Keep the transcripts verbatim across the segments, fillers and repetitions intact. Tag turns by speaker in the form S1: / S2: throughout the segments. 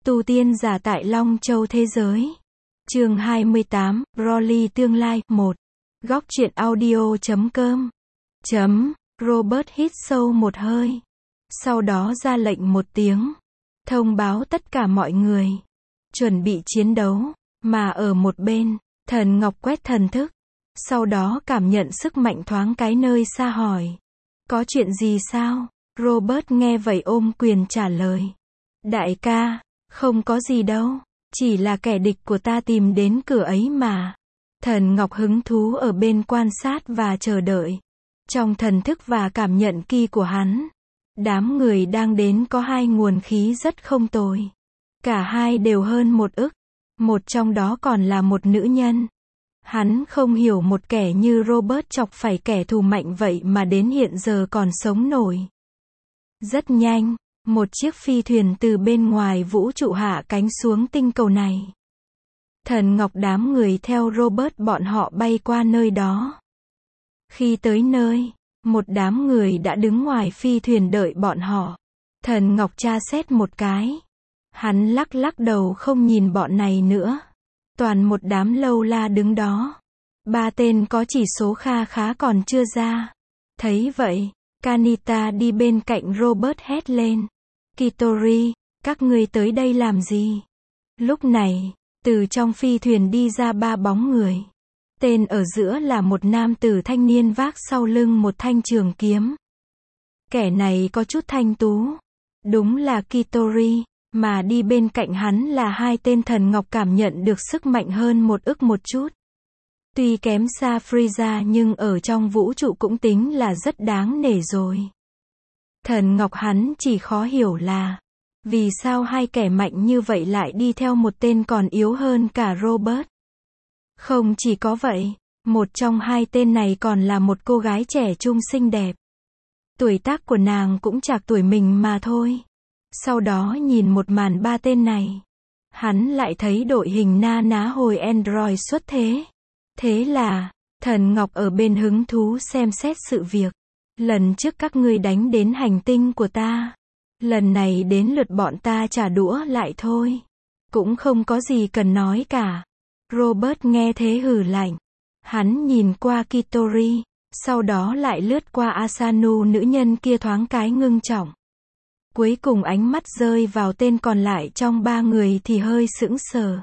S1: Tu tiên giả tại Long Châu thế giới. Chương hai mươi tám, Broly tương lai, một. Góc truyện audio chấm com. Chấm, Robert hít sâu một hơi. Sau đó ra lệnh một tiếng. Thông báo tất cả mọi người. Chuẩn bị chiến đấu. Mà ở một bên, Thần Ngọc quét thần thức. Sau đó cảm nhận sức mạnh thoáng cái nơi xa hỏi. Có chuyện gì sao? Robert nghe vậy ôm quyền trả lời. Đại ca, không có gì đâu. Chỉ là kẻ địch của ta tìm đến cửa ấy mà. Thần Ngọc hứng thú ở bên quan sát và chờ đợi. Trong thần thức và cảm nhận ki của hắn, đám người đang đến có hai nguồn khí rất không tồi. Cả hai đều hơn một ức. Một trong đó còn là một nữ nhân. Hắn không hiểu một kẻ như Robert chọc phải kẻ thù mạnh vậy mà đến hiện giờ còn sống nổi. Rất nhanh, một chiếc phi thuyền từ bên ngoài vũ trụ hạ cánh xuống tinh cầu này. Thần Ngọc đám người theo Robert bọn họ bay qua nơi đó. Khi tới nơi, một đám người đã đứng ngoài phi thuyền đợi bọn họ. Thần Ngọc tra xét một cái. Hắn lắc lắc đầu không nhìn bọn này nữa. Toàn một đám lâu la đứng đó. Ba tên có chỉ số kha khá còn chưa ra. Thấy vậy, Kanita đi bên cạnh Robert hét lên. Kitori, các ngươi tới đây làm gì? Lúc này, từ trong phi thuyền đi ra ba bóng người. Tên ở giữa là một nam tử thanh niên vác sau lưng một thanh trường kiếm. Kẻ này có chút thanh tú. Đúng là Kitori, mà đi bên cạnh hắn là hai tên Thần Ngọc cảm nhận được sức mạnh hơn một ức một chút. Tuy kém xa Frieza nhưng ở trong vũ trụ cũng tính là rất đáng nể rồi. Thần Ngọc hắn chỉ khó hiểu là, vì sao hai kẻ mạnh như vậy lại đi theo một tên còn yếu hơn cả Robert. Không chỉ có vậy, một trong hai tên này còn là một cô gái trẻ trung xinh đẹp. Tuổi tác của nàng cũng chạc tuổi mình mà thôi. Sau đó nhìn một màn ba tên này, hắn lại thấy đội hình na ná hồi Android xuất thế. Thế là, Thần Ngọc ở bên hứng thú xem xét sự việc. Lần trước các ngươi đánh đến hành tinh của ta. Lần này đến lượt bọn ta trả đũa lại thôi. Cũng không có gì cần nói cả. Robert nghe thế hừ lạnh. Hắn nhìn qua Kitori, sau đó lại lướt qua Asano nữ nhân kia thoáng cái ngưng trọng. Cuối cùng ánh mắt rơi vào tên còn lại trong ba người thì hơi sững sờ.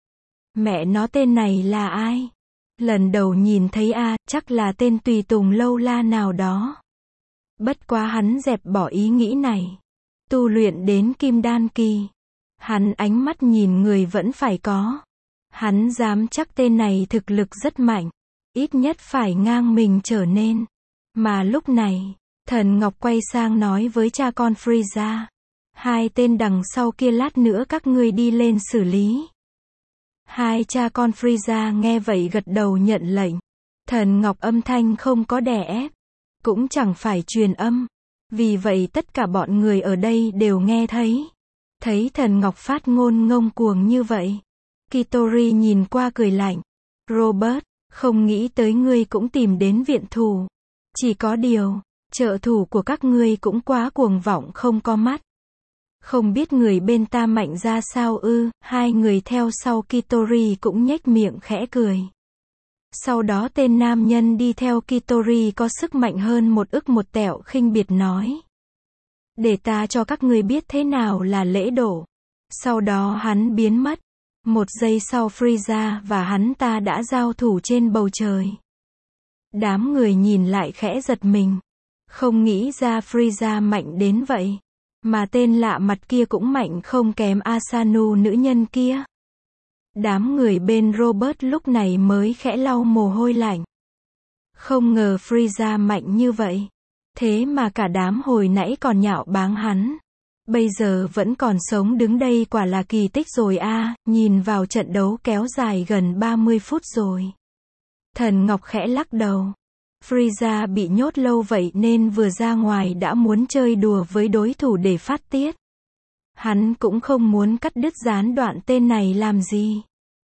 S1: Mẹ nó tên này là ai? Lần đầu nhìn thấy a, à, chắc là tên tùy tùng lâu la nào đó. Bất quá hắn dẹp bỏ ý nghĩ này. Tu luyện đến kim đan kỳ. Hắn ánh mắt nhìn người vẫn phải có. Hắn dám chắc tên này thực lực rất mạnh. Ít nhất phải ngang mình trở nên. Mà lúc này, Thần Ngọc quay sang nói với cha con Frieza. Hai tên đằng sau kia lát nữa các ngươi đi lên xử lý. Hai cha con Frieza nghe vậy gật đầu nhận lệnh. Thần Ngọc âm thanh không có đè ép. Cũng chẳng phải truyền âm. Vì vậy tất cả bọn người ở đây đều nghe thấy. Thấy Thần Ngọc phát ngôn ngông cuồng như vậy. Kitori nhìn qua cười lạnh. Robert, không nghĩ tới ngươi cũng tìm đến viện thủ. Chỉ có điều, trợ thủ của các ngươi cũng quá cuồng vọng không có mắt. Không biết người bên ta mạnh ra sao ư? Hai người theo sau Kitori cũng nhếch miệng khẽ cười. Sau đó tên nam nhân đi theo Kitori có sức mạnh hơn một ức một tẹo khinh biệt nói. Để ta cho các ngươi biết thế nào là lễ độ. Sau đó hắn biến mất. Một giây sau Frieza và hắn ta đã giao thủ trên bầu trời. Đám người nhìn lại khẽ giật mình. Không nghĩ ra Frieza mạnh đến vậy. Mà tên lạ mặt kia cũng mạnh không kém Asano nữ nhân kia. Đám người bên Robert lúc này mới khẽ lau mồ hôi lạnh. Không ngờ Frieza mạnh như vậy. Thế mà cả đám hồi nãy còn nhạo báng hắn. Bây giờ vẫn còn sống đứng đây quả là kỳ tích rồi a, à, nhìn vào trận đấu kéo dài gần ba mươi phút rồi. Thần Ngọc khẽ lắc đầu. Frieza bị nhốt lâu vậy nên vừa ra ngoài đã muốn chơi đùa với đối thủ để phát tiết. Hắn cũng không muốn cắt đứt gián đoạn tên này làm gì.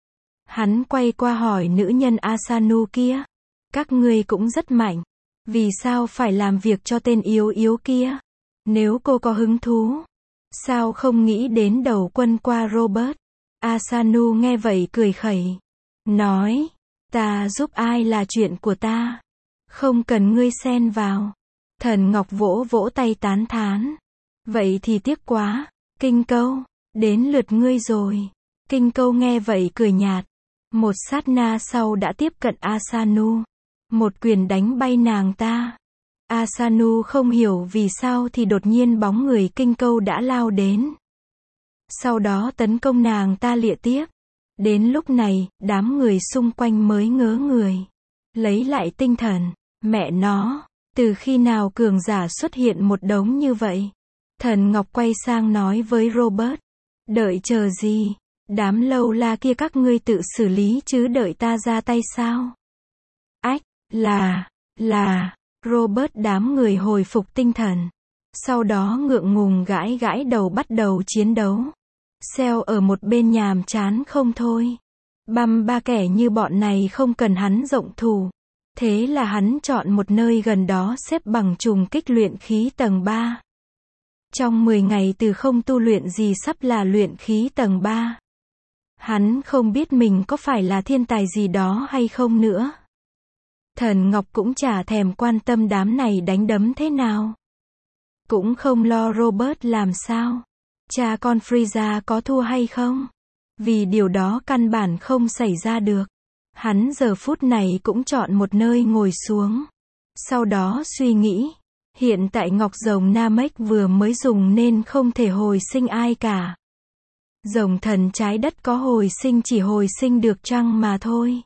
S1: Hắn quay qua hỏi nữ nhân Asano kia. Các ngươi cũng rất mạnh. Vì sao phải làm việc cho tên yếu yếu kia? Nếu cô có hứng thú, Sao không nghĩ đến đầu quân qua Robert? Asanu nghe vậy cười khẩy. Nói, ta giúp ai là chuyện của ta. Không cần ngươi xen vào. Thần Ngọc vỗ vỗ tay tán thán. Vậy thì tiếc quá. Kinh Câu, đến lượt ngươi rồi. Kinh Câu nghe vậy cười nhạt. Một sát na sau đã tiếp cận Asanu. Một quyền đánh bay nàng ta. Asanu không hiểu vì sao thì đột nhiên bóng người Kinh Câu đã lao đến. Sau đó tấn công nàng ta lịa tiếp. Đến lúc này, đám người xung quanh mới ngớ người. Lấy lại tinh thần. Mẹ nó, từ khi nào cường giả xuất hiện một đống như vậy? Thần Ngọc quay sang nói với Robert. Đợi chờ gì? Đám lâu la kia các ngươi tự xử lý chứ đợi ta ra tay sao? Ách, là, là, Robert đám người hồi phục tinh thần. Sau đó ngượng ngùng gãi gãi đầu bắt đầu chiến đấu. Seo ở một bên nhàm chán không thôi. Băm ba kẻ như bọn này không cần hắn rộng thủ. Thế là hắn chọn một nơi gần đó xếp bằng trùng kích luyện khí tầng ba. Trong mười ngày từ không tu luyện gì sắp là luyện khí tầng ba. Hắn không biết mình có phải là thiên tài gì đó hay không nữa. Thần Ngọc cũng chả thèm quan tâm đám này đánh đấm thế nào. Cũng không lo Robert làm sao. Cha con Frieza có thua hay không? Vì điều đó căn bản không xảy ra được. Hắn giờ phút này cũng chọn một nơi ngồi xuống. Sau đó suy nghĩ. Hiện tại ngọc rồng Namek vừa mới dùng nên không thể hồi sinh ai cả. Rồng thần trái đất có hồi sinh chỉ hồi sinh được trăng mà thôi.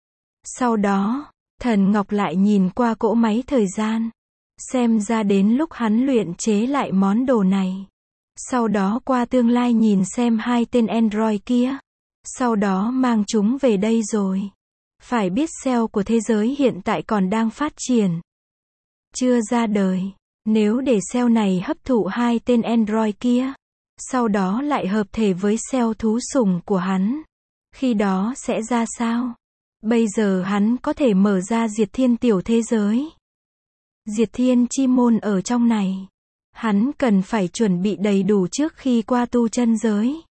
S1: Sau đó, thần Ngọc lại nhìn qua cỗ máy thời gian. Xem ra đến lúc hắn luyện chế lại món đồ này. Sau đó qua tương lai nhìn xem hai tên android kia. Sau đó mang chúng về đây rồi. Phải biết cell của thế giới hiện tại còn đang phát triển. Chưa ra đời. Nếu để cell này hấp thụ hai tên android kia. Sau đó lại hợp thể với cell thú sủng của hắn. Khi đó sẽ ra sao? Bây giờ hắn có thể mở ra diệt thiên tiểu thế giới. Diệt thiên chi môn ở trong này. Hắn cần phải chuẩn bị đầy đủ trước khi qua tu chân giới.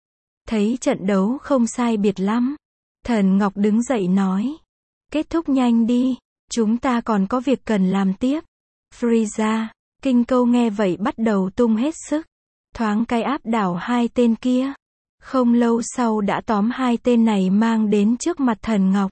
S1: Thấy trận đấu không sai biệt lắm. Thần Ngọc đứng dậy nói. Kết thúc nhanh đi. Chúng ta còn có việc cần làm tiếp. Frieza, Kinh Câu nghe vậy bắt đầu tung hết sức. Thoáng cái áp đảo hai tên kia. Không lâu sau đã tóm hai tên này mang đến trước mặt thần Ngọc.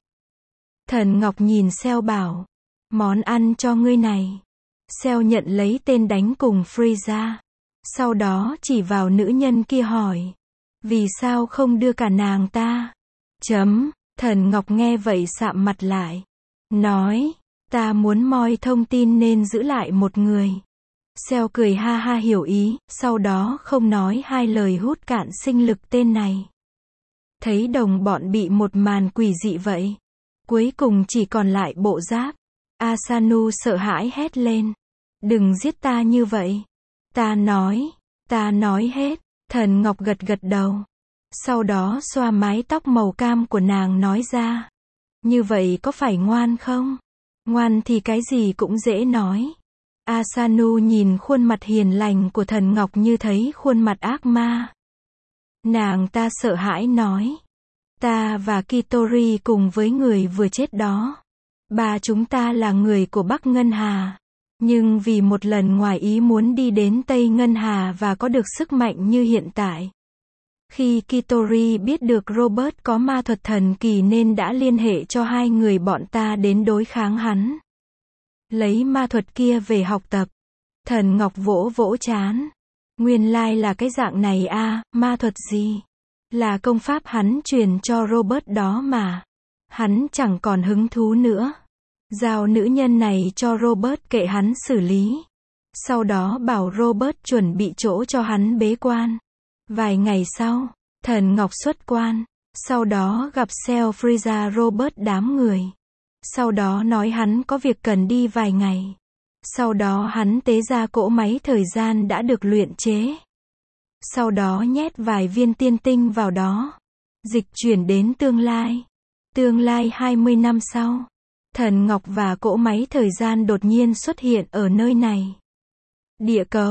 S1: Thần Ngọc nhìn Cell bảo. Món ăn cho ngươi này. Cell nhận lấy tên đánh cùng Frieza. Sau đó chỉ vào nữ nhân kia hỏi. Vì sao không đưa cả nàng ta? Chấm, thần Ngọc nghe vậy sạm mặt lại. Nói, ta muốn moi thông tin nên giữ lại một người. Cell cười ha ha hiểu ý, sau đó không nói hai lời hút cạn sinh lực tên này. Thấy đồng bọn bị một màn quỷ dị vậy. Cuối cùng chỉ còn lại bộ giáp. Asanu sợ hãi hét lên. Đừng giết ta như vậy. Ta nói, ta nói hết. Thần Ngọc gật gật đầu. Sau đó xoa mái tóc màu cam của nàng nói ra. Như vậy có phải ngoan không? Ngoan thì cái gì cũng dễ nói. Asanu nhìn khuôn mặt hiền lành của thần Ngọc như thấy khuôn mặt ác ma. Nàng ta sợ hãi nói. Ta và Kitori cùng với người vừa chết đó. Ba chúng ta là người của Bắc Ngân Hà. Nhưng vì một lần ngoài ý muốn đi đến Tây Ngân Hà và có được sức mạnh như hiện tại. Khi Kitori biết được Robert có ma thuật thần kỳ nên đã liên hệ cho hai người bọn ta đến đối kháng hắn. Lấy ma thuật kia về học tập. Thần Ngọc vỗ vỗ chán. Nguyên lai là cái dạng này à, ma thuật gì? Là công pháp hắn truyền cho Robert đó mà. Hắn chẳng còn hứng thú nữa. Giao nữ nhân này cho Robert kệ hắn xử lý. Sau đó bảo Robert chuẩn bị chỗ cho hắn bế quan. Vài ngày sau, thần Ngọc xuất quan. Sau đó gặp Cell, Frieza, Robert đám người. Sau đó nói hắn có việc cần đi vài ngày. Sau đó hắn tế ra cỗ máy thời gian đã được luyện chế. Sau đó nhét vài viên tiên tinh vào đó. Dịch chuyển đến tương lai. Tương lai hai mươi năm sau. Thần Ngọc và cỗ máy thời gian đột nhiên xuất hiện ở nơi này. Địa cầu.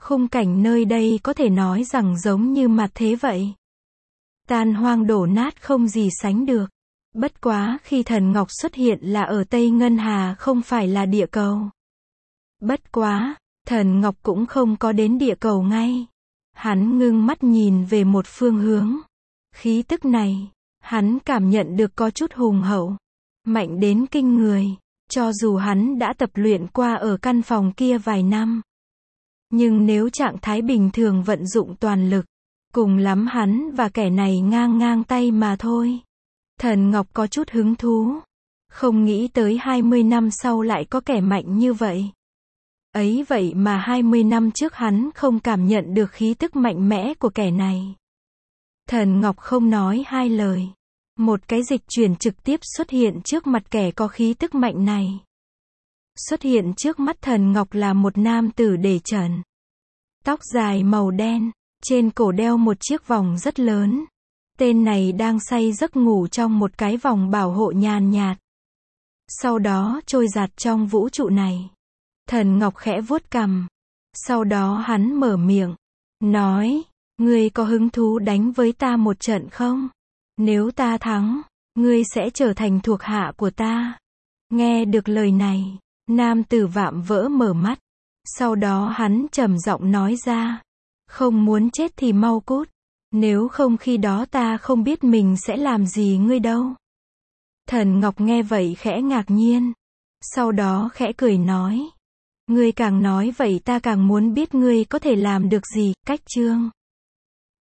S1: Khung cảnh nơi đây có thể nói rằng giống như mặt thế vậy. Tan hoang đổ nát không gì sánh được. Bất quá khi thần ngọc xuất hiện là ở Tây Ngân Hà không phải là địa cầu. Bất quá, thần ngọc cũng không có đến địa cầu ngay. Hắn ngưng mắt nhìn về một phương hướng. Khí tức này, hắn cảm nhận được có chút hùng hậu, mạnh đến kinh người, cho dù hắn đã tập luyện qua ở căn phòng kia vài năm. Nhưng nếu trạng thái bình thường vận dụng toàn lực, cùng lắm hắn và kẻ này ngang ngang tay mà thôi. Thần Ngọc có chút hứng thú. Không nghĩ tới hai mươi năm sau lại có kẻ mạnh như vậy. Ấy vậy mà hai mươi năm trước hắn không cảm nhận được khí tức mạnh mẽ của kẻ này. Thần Ngọc không nói hai lời. Một cái dịch chuyển trực tiếp xuất hiện trước mặt kẻ có khí tức mạnh này. Xuất hiện trước mắt Thần Ngọc là một nam tử để trần. Tóc dài màu đen, trên cổ đeo một chiếc vòng rất lớn. Tên này đang say giấc ngủ trong một cái vòng bảo hộ nhàn nhạt. Sau đó trôi giạt trong vũ trụ này. Thần Ngọc khẽ vuốt cằm. Sau đó hắn mở miệng. Nói, ngươi có hứng thú đánh với ta một trận không? Nếu ta thắng, ngươi sẽ trở thành thuộc hạ của ta. Nghe được lời này, nam tử vạm vỡ mở mắt. Sau đó hắn trầm giọng nói ra. Không muốn chết thì mau cút. Nếu không khi đó ta không biết mình sẽ làm gì ngươi đâu. Thần Ngọc nghe vậy khẽ ngạc nhiên. Sau đó khẽ cười nói. Ngươi càng nói vậy ta càng muốn biết ngươi có thể làm được gì. Cách chương